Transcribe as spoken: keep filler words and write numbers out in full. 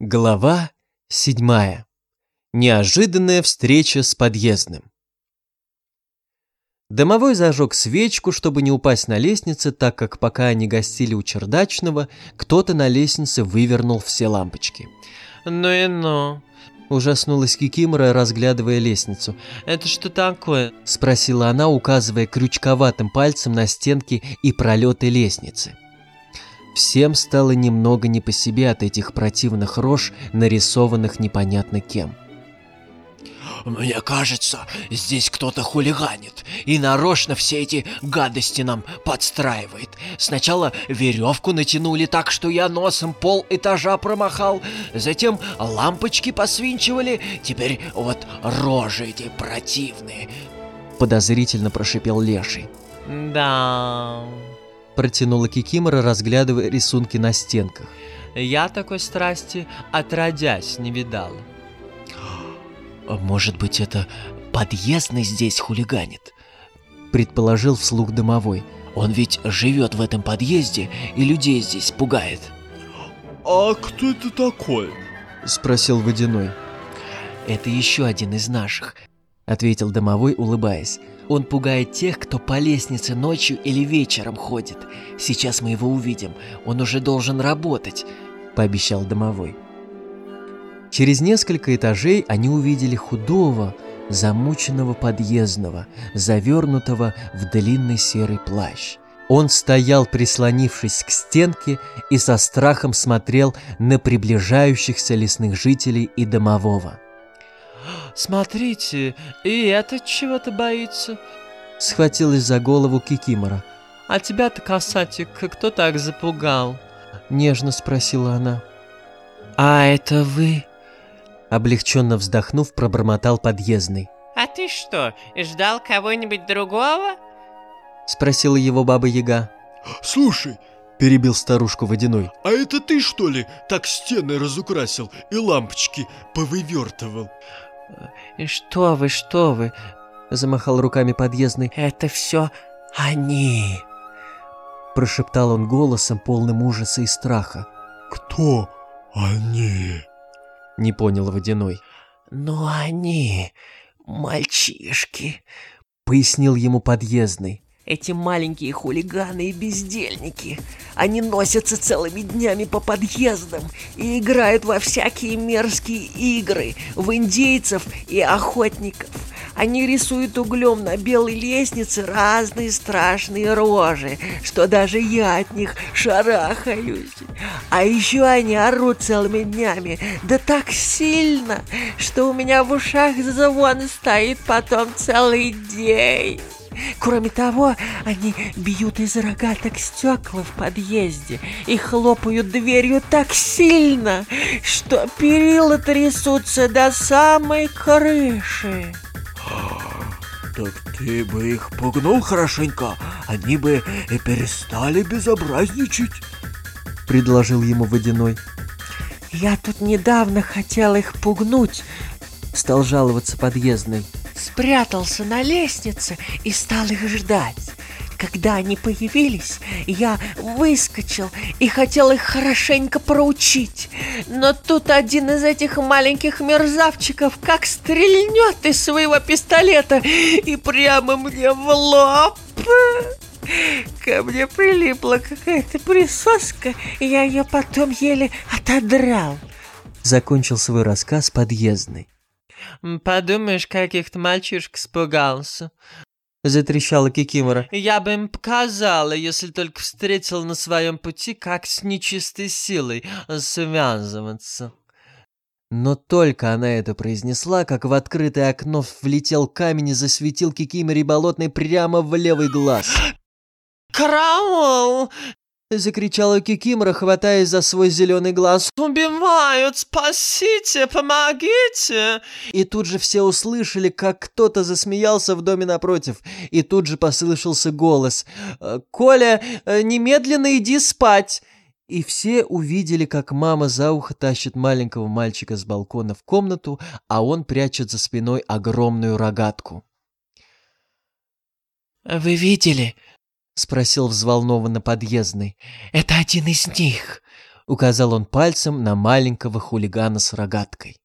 Глава седьмая. Неожиданная встреча с подъездным. Домовой зажег свечку, чтобы не упасть на лестнице, так как пока они гостили у чердачного, кто-то на лестнице вывернул все лампочки. «Ну и ну!» — ужаснулась Кикимора, разглядывая лестницу. «Это что такое?» — спросила она, указывая крючковатым пальцем на стенки и пролеты лестницы. Всем стало немного не по себе от этих противных рож, нарисованных непонятно кем. «Мне кажется, здесь кто-то хулиганит и нарочно все эти гадости нам подстраивает. Сначала веревку натянули так, что я носом пол этажа промахал, затем лампочки посвинчивали, теперь вот рожи эти противные», — подозрительно прошипел Леший. «Да...» — протянула Кикимора, разглядывая рисунки на стенках. «Я такой страсти отродясь не видала». «Может быть, это подъездный здесь хулиганит?» — предположил вслух домовой. «Он ведь живет в этом подъезде и людей здесь пугает». «А кто это такой?» — спросил Водяной. «Это еще один из наших», — ответил домовой, улыбаясь. «Он пугает тех, кто по лестнице ночью или вечером ходит. Сейчас мы его увидим. Он уже должен работать», — пообещал домовой. Через несколько этажей они увидели худого, замученного подъездного, завернутого в длинный серый плащ. Он стоял, прислонившись к стенке, и со страхом смотрел на приближающихся лесных жителей и домового. «Смотрите, и этот чего-то боится!» — схватилась за голову Кикимора. «А тебя-то, касатик, кто так запугал?» — нежно спросила она. «А это вы?» — облегченно вздохнув, пробормотал подъездный. «А ты что, ждал кого-нибудь другого?» — спросила его Баба-Яга. «Слушай, — перебил старушку Водяной, — а это ты, что ли, так стены разукрасил и лампочки повывертывал?» «Что вы, что вы!» — замахал руками подъездный. «Это все они!» — прошептал он голосом, полным ужаса и страха. «Кто они?» — не понял Водяной. «Ну они, мальчишки!» — пояснил ему подъездный. «Эти маленькие хулиганы и бездельники. Они носятся целыми днями по подъездам и играют во всякие мерзкие игры, в индейцев и охотников. Они рисуют углем на белой лестнице разные страшные рожи, что даже я от них шарахаюсь. А еще они орут целыми днями, да так сильно, что у меня в ушах звон стоит потом целый день. Кроме того, они бьют из рогаток стекла в подъезде и хлопают дверью так сильно, что перила трясутся до самой крыши». «Так ты бы их пугнул хорошенько, они бы и перестали безобразничать», — предложил ему Водяной. «Я тут недавно хотел их пугнуть», — стал жаловаться подъездный. «Спрятался на лестнице и стал их ждать. Когда они появились, я выскочил и хотел их хорошенько проучить. Но тут один из этих маленьких мерзавчиков как стрельнет из своего пистолета и прямо мне в лоб. Ко мне прилипла какая-то присоска, и я ее потом еле отодрал». Закончил свой рассказ подъездный. «Подумаешь, каких-то мальчишек испугался!» — затрещала Кикимора. «Я бы им показала, если только встретила на своем пути, как с нечистой силой связываться». Но только она это произнесла, как в открытое окно влетел камень и засветил Кикиморе Болотной прямо в левый глаз. «Караул!» — закричала Кикимора, хватаясь за свой зеленый глаз. «Убивают! Спасите! Помогите!» И тут же все услышали, как кто-то засмеялся в доме напротив. И тут же послышался голос: «Коля, немедленно иди спать!» И все увидели, как мама за ухо тащит маленького мальчика с балкона в комнату, а он прячет за спиной огромную рогатку. «Вы видели?» — спросил взволнованно подъездный. «Это один из них. — указал он пальцем на маленького хулигана с рогаткой.